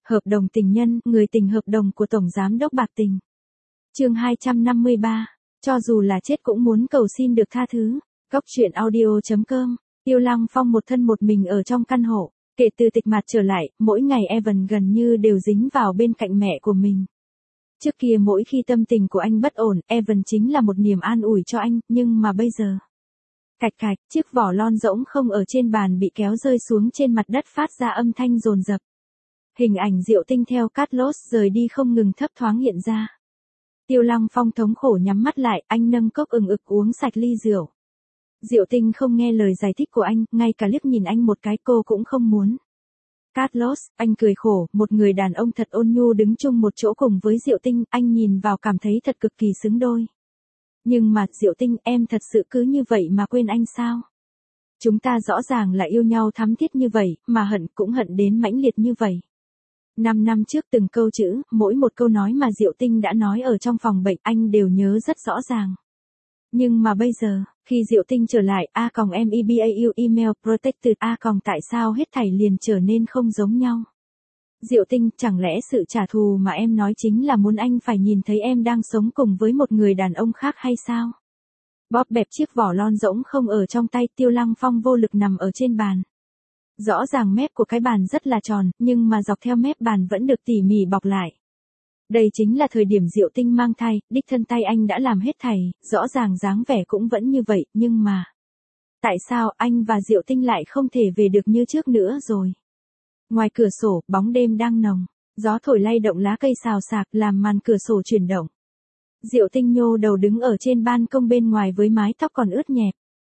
Hợp đồng tình nhân, người tình hợp đồng của Tổng Giám đốc Bạc Tình. Chương 253. Cho dù là chết cũng muốn cầu xin được tha thứ. Góc truyện audio.com. Tiêu Lăng Phong một thân một mình ở trong căn hộ. Kể từ tịch mạt trở lại, mỗi ngày Evan gần như đều dính vào bên cạnh mẹ của mình. Trước kia mỗi khi tâm tình của anh bất ổn, Evan chính là một niềm an ủi cho anh, nhưng mà bây giờ. Cạch cạch, chiếc vỏ lon rỗng không ở trên bàn bị kéo rơi xuống trên mặt đất phát ra âm thanh dồn dập. Hình ảnh Diệu Tinh theo Carlos rời đi không ngừng thấp thoáng hiện ra. Tiêu Lăng Phong thống khổ nhắm mắt lại, anh nâng cốc ừng ực uống sạch ly rượu. Diệu Tinh không nghe lời giải thích của anh, ngay cả liếc nhìn anh một cái cô cũng không muốn. Carlos, anh cười khổ, một người đàn ông thật ôn nhu đứng chung một chỗ cùng với Diệu Tinh, anh nhìn vào cảm thấy thật cực kỳ xứng đôi. Nhưng mà, Diệu Tinh, em thật sự cứ như vậy mà quên anh sao? Chúng ta rõ ràng là yêu nhau thắm thiết như vậy, mà hận cũng hận đến mãnh liệt như vậy. 5 năm trước từng câu chữ, mỗi một câu nói mà Diệu Tinh đã nói ở trong phòng bệnh anh đều nhớ rất rõ ràng. Nhưng mà bây giờ, khi Diệu Tinh trở lại, @mebau email protected tại sao hết thảy liền trở nên không giống nhau? Diệu Tinh, chẳng lẽ sự trả thù mà em nói chính là muốn anh phải nhìn thấy em đang sống cùng với một người đàn ông khác hay sao? Bóp bẹp chiếc vỏ lon rỗng không ở trong tay, Tiêu Lăng Phong vô lực nằm ở trên bàn. Rõ ràng mép của cái bàn rất là tròn, nhưng mà dọc theo mép bàn vẫn được tỉ mỉ bọc lại. Đây chính là thời điểm Diệu Tinh mang thai, đích thân tay anh đã làm hết thảy, rõ ràng dáng vẻ cũng vẫn như vậy, nhưng mà. Tại sao anh và Diệu Tinh lại không thể về được như trước nữa rồi? Ngoài cửa sổ, bóng đêm đang nồng, gió thổi lay động lá cây xào xạc làm màn cửa sổ chuyển động. Diệu Tinh nhô đầu đứng ở trên ban công bên ngoài với mái tóc còn ướt nhẹp.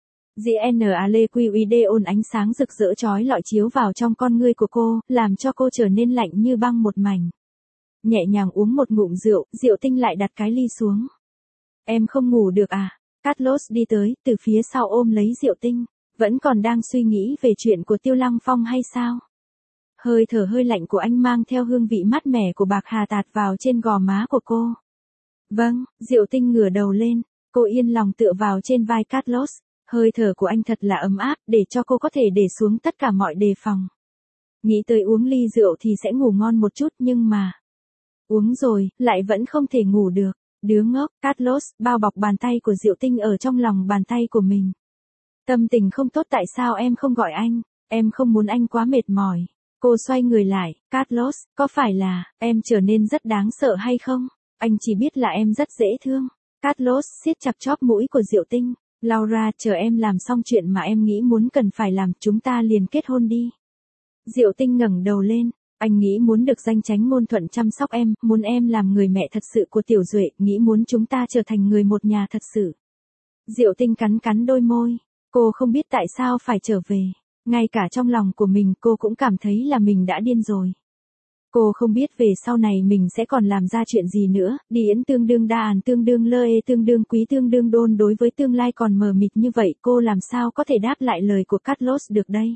GNALQID ánh sáng rực rỡ chói lọi chiếu vào trong con ngươi của cô, làm cho cô trở nên lạnh như băng một mảnh. Nhẹ nhàng uống một ngụm rượu, Diệu Tinh lại đặt cái ly xuống. Em không ngủ được à? Carlos đi tới, từ phía sau ôm lấy Diệu Tinh. Vẫn còn đang suy nghĩ về chuyện của Tiêu Lăng Phong hay sao? Hơi thở hơi lạnh của anh mang theo hương vị mát mẻ của bạc hà tạt vào trên gò má của cô. Vâng, Diệu Tinh ngửa đầu lên, cô yên lòng tựa vào trên vai Carlos. Hơi thở của anh thật là ấm áp, để cho cô có thể để xuống tất cả mọi đề phòng. Nghĩ tới uống ly rượu thì sẽ ngủ ngon một chút nhưng mà. Uống rồi, lại vẫn không thể ngủ được. Đứa ngốc, Carlos, bao bọc bàn tay của Diệu Tinh ở trong lòng bàn tay của mình. Tâm tình không tốt tại sao em không gọi anh, em không muốn anh quá mệt mỏi. Cô xoay người lại, Carlos, có phải là, em trở nên rất đáng sợ hay không? Anh chỉ biết là em rất dễ thương. Carlos siết chặt chóp mũi của Diệu Tinh. Laura, chờ em làm xong chuyện mà em nghĩ muốn cần phải làm, chúng ta liền kết hôn đi. Diệu Tinh ngẩng đầu lên, anh nghĩ muốn được danh chánh ngôn thuận chăm sóc em, muốn em làm người mẹ thật sự của Tiểu Duệ, nghĩ muốn chúng ta trở thành người một nhà thật sự. Diệu Tinh cắn cắn đôi môi, cô không biết tại sao phải trở về, ngay cả trong lòng của mình cô cũng cảm thấy là mình đã điên rồi. Cô không biết về sau này mình sẽ còn làm ra chuyện gì nữa, đi yến tương đương đa àn tương đương lơ ê tương đương quý tương đương đôn đối với tương lai còn mờ mịt như vậy cô làm sao có thể đáp lại lời của Carlos được đây.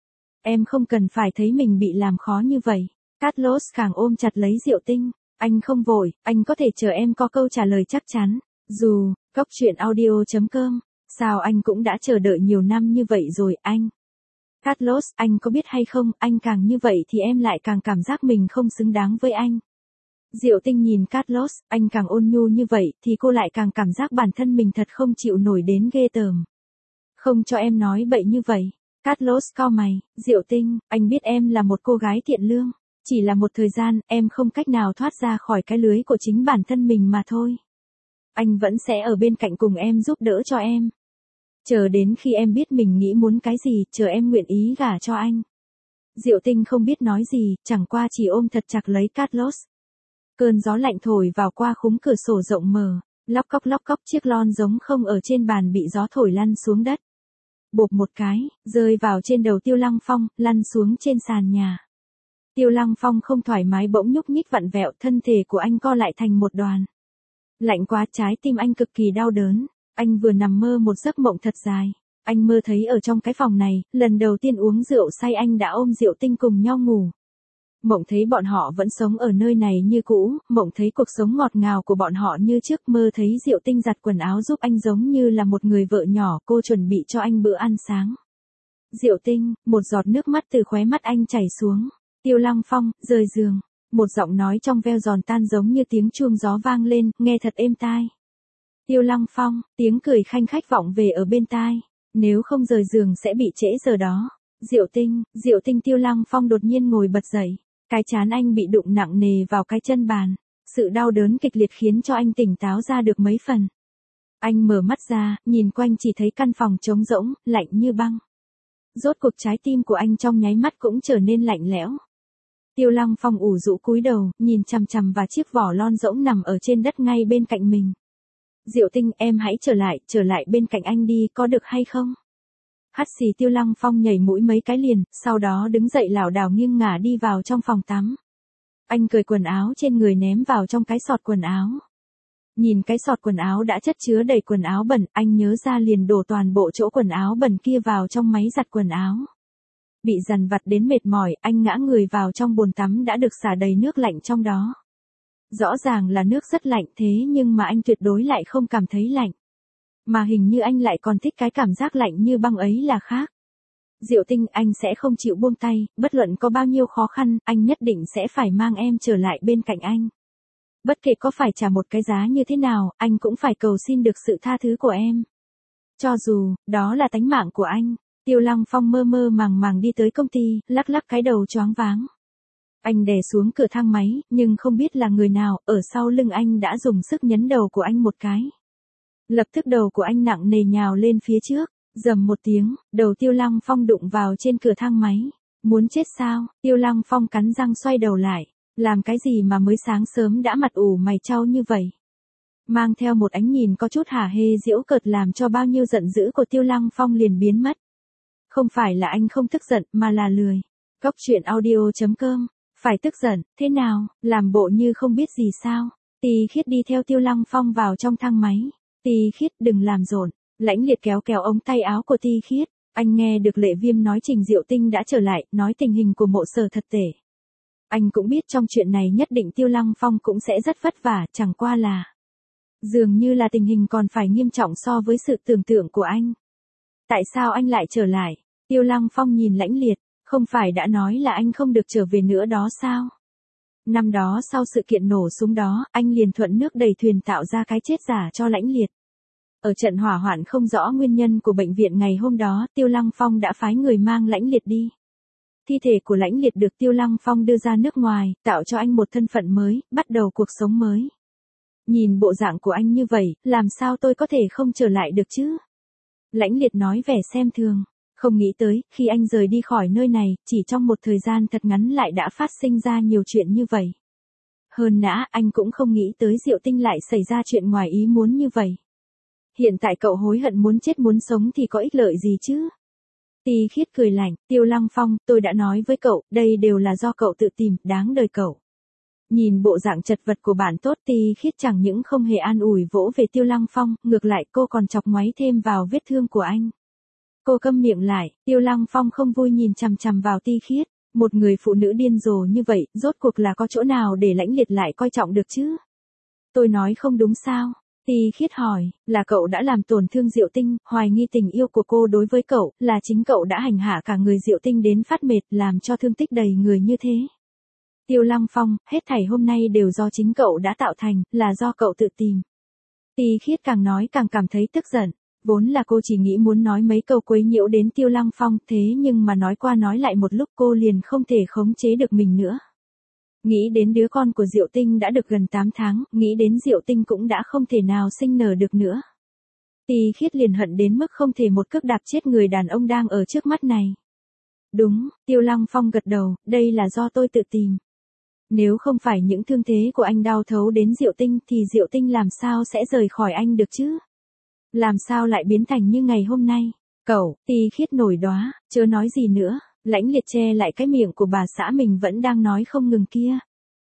Em không cần phải thấy mình bị làm khó như vậy. Carlos càng ôm chặt lấy Diệu Tinh, anh không vội, anh có thể chờ em có câu trả lời chắc chắn. Dù, góc truyện audio.com, sao anh cũng đã chờ đợi nhiều năm như vậy rồi anh. Carlos, anh có biết hay không, anh càng như vậy thì em lại càng cảm giác mình không xứng đáng với anh. Diệu Tinh nhìn Carlos, anh càng ôn nhu như vậy thì cô lại càng cảm giác bản thân mình thật không chịu nổi đến ghê tởm. Không cho em nói bậy như vậy. Carlos cau mày, Diệu Tinh, anh biết em là một cô gái thiện lương. Chỉ là một thời gian, em không cách nào thoát ra khỏi cái lưới của chính bản thân mình mà thôi. Anh vẫn sẽ ở bên cạnh cùng em giúp đỡ cho em. Chờ đến khi em biết mình nghĩ muốn cái gì, chờ em nguyện ý gả cho anh. Diệu Tinh không biết nói gì, chẳng qua chỉ ôm thật chặt lấy Carlos. Cơn gió lạnh thổi vào qua khung cửa sổ rộng mở, lóc cóc chiếc lon giống không ở trên bàn bị gió thổi lăn xuống đất. Bộp một cái, rơi vào trên đầu Tiêu Lăng Phong, lăn xuống trên sàn nhà. Tiêu Lăng Phong không thoải mái bỗng nhúc nhích vặn vẹo, thân thể của anh co lại thành một đoàn. Lạnh quá, trái tim anh cực kỳ đau đớn. Anh vừa nằm mơ một giấc mộng thật dài. Anh mơ thấy ở trong cái phòng này, lần đầu tiên uống rượu say anh đã ôm Diệu Tinh cùng nhau ngủ. Mộng thấy bọn họ vẫn sống ở nơi này như cũ, mộng thấy cuộc sống ngọt ngào của bọn họ như trước, mơ thấy Diệu Tinh giặt quần áo giúp anh giống như là một người vợ nhỏ, cô chuẩn bị cho anh bữa ăn sáng. Diệu Tinh, một giọt nước mắt từ khóe mắt anh chảy xuống. Tiêu Lăng Phong, rời giường. một giọng nói trong veo giòn tan giống như tiếng chuông gió vang lên, nghe thật êm tai. Tiêu Lăng Phong, tiếng cười khanh khách vọng về ở bên tai. Nếu không rời giường sẽ bị trễ giờ đó. Diệu Tinh Tiêu Lăng Phong đột nhiên ngồi bật dậy. Cái trán anh bị đụng nặng nề vào cái chân bàn. Sự đau đớn kịch liệt khiến cho anh tỉnh táo ra được mấy phần. Anh mở mắt ra, nhìn quanh chỉ thấy căn phòng trống rỗng, lạnh như băng. Rốt cuộc trái tim của anh trong nháy mắt cũng trở nên lạnh lẽo. Tiêu Lăng Phong ủ rũ cúi đầu, nhìn chằm chằm vào chiếc vỏ lon rỗng nằm ở trên đất ngay bên cạnh mình. Diệu Tinh, em hãy trở lại bên cạnh anh đi, có được hay không? Hắt xì. Tiêu Lăng Phong nhảy mũi mấy cái liền, sau đó đứng dậy lảo đảo nghiêng ngả đi vào trong phòng tắm. Anh cởi quần áo trên người ném vào trong cái xọt quần áo. Nhìn cái xọt quần áo đã chất chứa đầy quần áo bẩn, anh nhớ ra liền đổ toàn bộ chỗ quần áo bẩn kia vào trong máy giặt quần áo. Bị dằn vặt đến mệt mỏi, anh ngã người vào trong bồn tắm đã được xả đầy nước lạnh trong đó. Rõ ràng là nước rất lạnh thế nhưng mà anh tuyệt đối lại không cảm thấy lạnh. Mà hình như anh lại còn thích cái cảm giác lạnh như băng ấy là khác. Diệu Tinh, anh sẽ không chịu buông tay, bất luận có bao nhiêu khó khăn, anh nhất định sẽ phải mang em trở lại bên cạnh anh. Bất kể có phải trả một cái giá như thế nào, anh cũng phải cầu xin được sự tha thứ của em. Cho dù, đó là tánh mạng của anh. Tiêu Lăng Phong mơ mơ màng màng đi tới công ty, lắc lắc cái đầu choáng váng. Anh đè xuống cửa thang máy, nhưng không biết là người nào, ở sau lưng anh đã dùng sức nhấn đầu của anh một cái. Lập tức đầu của anh nặng nề nhào lên phía trước, rầm một tiếng, đầu Tiêu Lăng Phong đụng vào trên cửa thang máy. Muốn chết sao? Tiêu Lăng Phong cắn răng xoay đầu lại. Làm cái gì mà mới sáng sớm đã mặt ủ mày chau như vậy? Mang theo một ánh nhìn có chút hả hê giễu cợt làm cho bao nhiêu giận dữ của Tiêu Lăng Phong liền biến mất. Không phải là anh không tức giận mà là lười. Cóc truyện audio.com. Phải tức giận, thế nào, làm bộ như không biết gì sao? Tì Khiết đi theo Tiêu Lăng Phong vào trong thang máy. Tì Khiết, đừng làm rộn. Lãnh Liệt kéo kéo ống tay áo của Tì Khiết. Anh nghe được Lệ Viêm nói Trình Diệu Tinh đã trở lại, nói tình hình của Mộ Sở thật tệ. Anh cũng biết trong chuyện này nhất định Tiêu Lăng Phong cũng sẽ rất vất vả, chẳng qua là dường như là tình hình còn phải nghiêm trọng so với sự tưởng tượng của anh. Tại sao anh lại trở lại? Tiêu Lăng Phong nhìn Lãnh Liệt, không phải đã nói là anh không được trở về nữa đó sao? Năm đó sau sự kiện nổ súng đó, anh liền thuận nước đẩy thuyền tạo ra cái chết giả cho Lãnh Liệt. Ở trận hỏa hoạn không rõ nguyên nhân của bệnh viện ngày hôm đó, Tiêu Lăng Phong đã phái người mang Lãnh Liệt đi. Thi thể của Lãnh Liệt được Tiêu Lăng Phong đưa ra nước ngoài, tạo cho anh một thân phận mới, bắt đầu cuộc sống mới. Nhìn bộ dạng của anh như vậy, làm sao tôi có thể không trở lại được chứ? Lãnh Liệt nói vẻ xem thường. Không nghĩ tới, khi anh rời đi khỏi nơi này, chỉ trong một thời gian thật ngắn lại đã phát sinh ra nhiều chuyện như vậy. Hơn nữa, anh cũng không nghĩ tới Diệu Tinh lại xảy ra chuyện ngoài ý muốn như vậy. Hiện tại cậu hối hận muốn chết muốn sống thì có ích lợi gì chứ? Tì Khiết cười lạnh, Tiêu Lăng Phong, tôi đã nói với cậu, đây đều là do cậu tự tìm, đáng đời cậu. Nhìn bộ dạng chật vật của bạn tốt, Tì Khiết chẳng những không hề an ủi vỗ về Tiêu Lăng Phong, ngược lại cô còn chọc ngoáy thêm vào vết thương của anh. Cô câm miệng lại, Tiêu Lăng Phong không vui nhìn chằm chằm vào Tì Khiết, một người phụ nữ điên rồ như vậy, rốt cuộc là có chỗ nào để Lãnh Liệt lại coi trọng được chứ? Tôi nói không đúng sao? Tì Khiết hỏi, là cậu đã làm tổn thương Diệu Tinh, hoài nghi tình yêu của cô đối với cậu, là chính cậu đã hành hạ cả người Diệu Tinh đến phát mệt, làm cho thương tích đầy người như thế. Tiêu Lăng Phong, hết thảy hôm nay đều do chính cậu đã tạo thành, là do cậu tự tìm. Tì Khiết càng nói càng cảm thấy tức giận. Vốn là cô chỉ nghĩ muốn nói mấy câu quấy nhiễu đến Tiêu Lăng Phong, thế nhưng mà nói qua nói lại một lúc cô liền không thể khống chế được mình nữa. Nghĩ đến đứa con của Diệu Tinh đã được gần 8 tháng, nghĩ đến Diệu Tinh cũng đã không thể nào sinh nở được nữa. Tì Khiết liền hận đến mức không thể một cước đạp chết người đàn ông đang ở trước mắt này. Đúng, Tiêu Lăng Phong gật đầu, đây là do tôi tự tìm. Nếu không phải những thương thế của anh đau thấu đến Diệu Tinh thì Diệu Tinh làm sao sẽ rời khỏi anh được chứ? Làm sao lại biến thành như ngày hôm nay? Cậu, Tì Khiết nổi đoá, chớ nói gì nữa. Lãnh Liệt che lại cái miệng của bà xã mình vẫn đang nói không ngừng kia.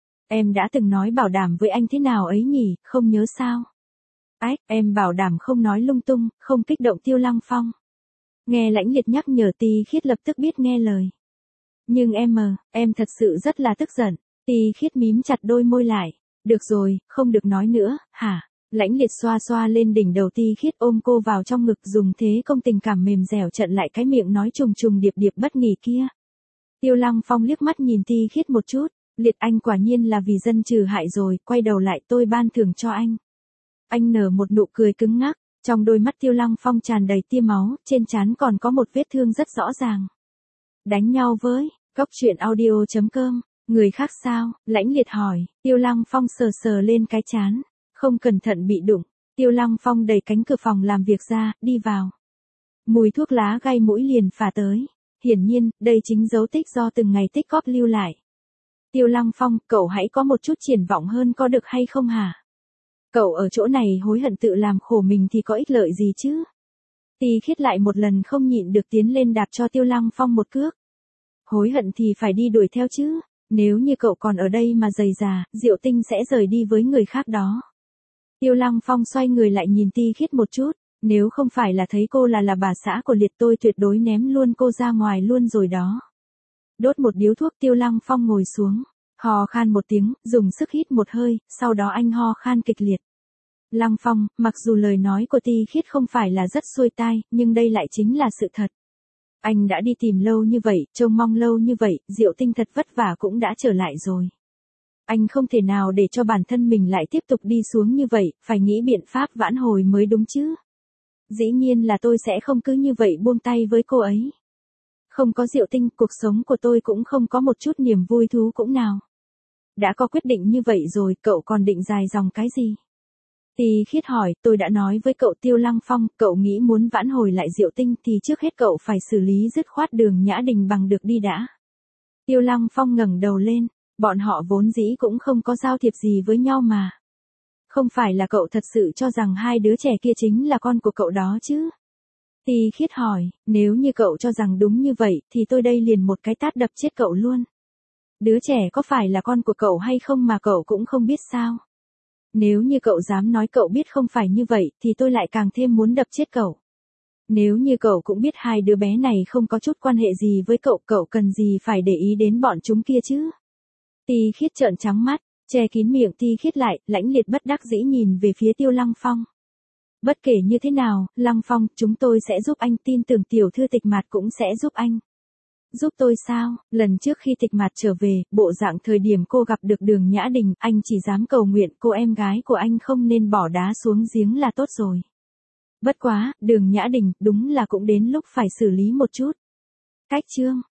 Em đã từng nói bảo đảm với anh thế nào ấy nhỉ, không nhớ sao? Ách, em bảo đảm không nói lung tung, không kích động Tiêu Lăng Phong. Nghe Lãnh Liệt nhắc nhở Tì Khiết lập tức biết nghe lời. Nhưng em thật sự rất là tức giận. Tì Khiết mím chặt đôi môi lại. Được rồi, không được nói nữa, hả? Lãnh Liệt xoa xoa lên đỉnh đầu Tì Khiết ôm cô vào trong ngực dùng thế công tình cảm mềm dẻo chặn lại cái miệng nói trùng trùng điệp điệp bất nghỉ kia. Tiêu Lăng Phong liếc mắt nhìn Tì Khiết một chút, Liệt anh quả nhiên là vì dân trừ hại rồi, quay đầu lại tôi ban thưởng cho anh. Anh nở một nụ cười cứng ngắc, trong đôi mắt Tiêu Lăng Phong tràn đầy tia máu, trên trán còn có một vết thương rất rõ ràng. Đánh nhau với, Cốc Truyện Audio.com, người khác sao, Lãnh Liệt hỏi, Tiêu Lăng Phong sờ sờ lên cái trán, không cẩn thận bị đụng. Tiêu Lăng Phong đẩy cánh cửa phòng làm việc ra, đi vào. Mùi thuốc lá gai mũi liền phả tới. Hiển nhiên, đây chính dấu tích do từng ngày tích cóp lưu lại. Tiêu Lăng Phong, cậu hãy có một chút triển vọng hơn có được hay không hả? Cậu ở chỗ này hối hận tự làm khổ mình thì có ích lợi gì chứ? Tì Khiết lại một lần không nhịn được tiến lên đạp cho Tiêu Lăng Phong một cước. Hối hận thì phải đi đuổi theo chứ, nếu như cậu còn ở đây mà giày già, Diệu Tinh sẽ rời đi với người khác đó. Tiêu Lăng Phong xoay người lại nhìn Tì Khiết một chút, nếu không phải là thấy cô là bà xã của Liệt tôi tuyệt đối ném luôn cô ra ngoài luôn rồi đó. Đốt một điếu thuốc Tiêu Lăng Phong ngồi xuống, hò khan một tiếng, dùng sức hít một hơi, sau đó anh ho khan kịch liệt. Lăng Phong, mặc dù lời nói của Tì Khiết không phải là rất xuôi tai, nhưng đây lại chính là sự thật. Anh đã đi tìm lâu như vậy, trông mong lâu như vậy, Diệu Tinh thật vất vả cũng đã trở lại rồi. Anh không thể nào để cho bản thân mình lại tiếp tục đi xuống như vậy, phải nghĩ biện pháp vãn hồi mới đúng chứ. Dĩ nhiên là tôi sẽ không cứ như vậy buông tay với cô ấy. Không có Diệu Tinh, cuộc sống của tôi cũng không có một chút niềm vui thú cũng nào. Đã có quyết định như vậy rồi, cậu còn định dài dòng cái gì? Tì Khiết hỏi, tôi đã nói với cậu Tiêu Lăng Phong, cậu nghĩ muốn vãn hồi lại Diệu Tinh thì trước hết cậu phải xử lý dứt khoát Đường Nhã Đình bằng được đi đã. Tiêu Lăng Phong ngẩng đầu lên, bọn họ vốn dĩ cũng không có giao thiệp gì với nhau mà. Không phải là cậu thật sự cho rằng hai đứa trẻ kia chính là con của cậu đó chứ? Tì Khiết hỏi, nếu như cậu cho rằng đúng như vậy thì tôi đây liền một cái tát đập chết cậu luôn. Đứa trẻ có phải là con của cậu hay không mà cậu cũng không biết sao? Nếu như cậu dám nói cậu biết không phải như vậy thì tôi lại càng thêm muốn đập chết cậu. Nếu như cậu cũng biết hai đứa bé này không có chút quan hệ gì với cậu, cậu cần gì phải để ý đến bọn chúng kia chứ? Tì Khiết trợn trắng mắt, che kín miệng Tì Khiết lại, Lãnh Liệt bất đắc dĩ nhìn về phía Tiêu Lăng Phong. Bất kể như thế nào, Lăng Phong, chúng tôi sẽ giúp anh, tin tưởng tiểu thư Tịch Mạt cũng sẽ giúp anh. Giúp tôi sao? Lần trước khi Tịch Mạt trở về, bộ dạng thời điểm cô gặp được Đường Nhã Đình, anh chỉ dám cầu nguyện cô em gái của anh không nên bỏ đá xuống giếng là tốt rồi. Bất quá, Đường Nhã Đình, đúng là cũng đến lúc phải xử lý một chút. Cách chương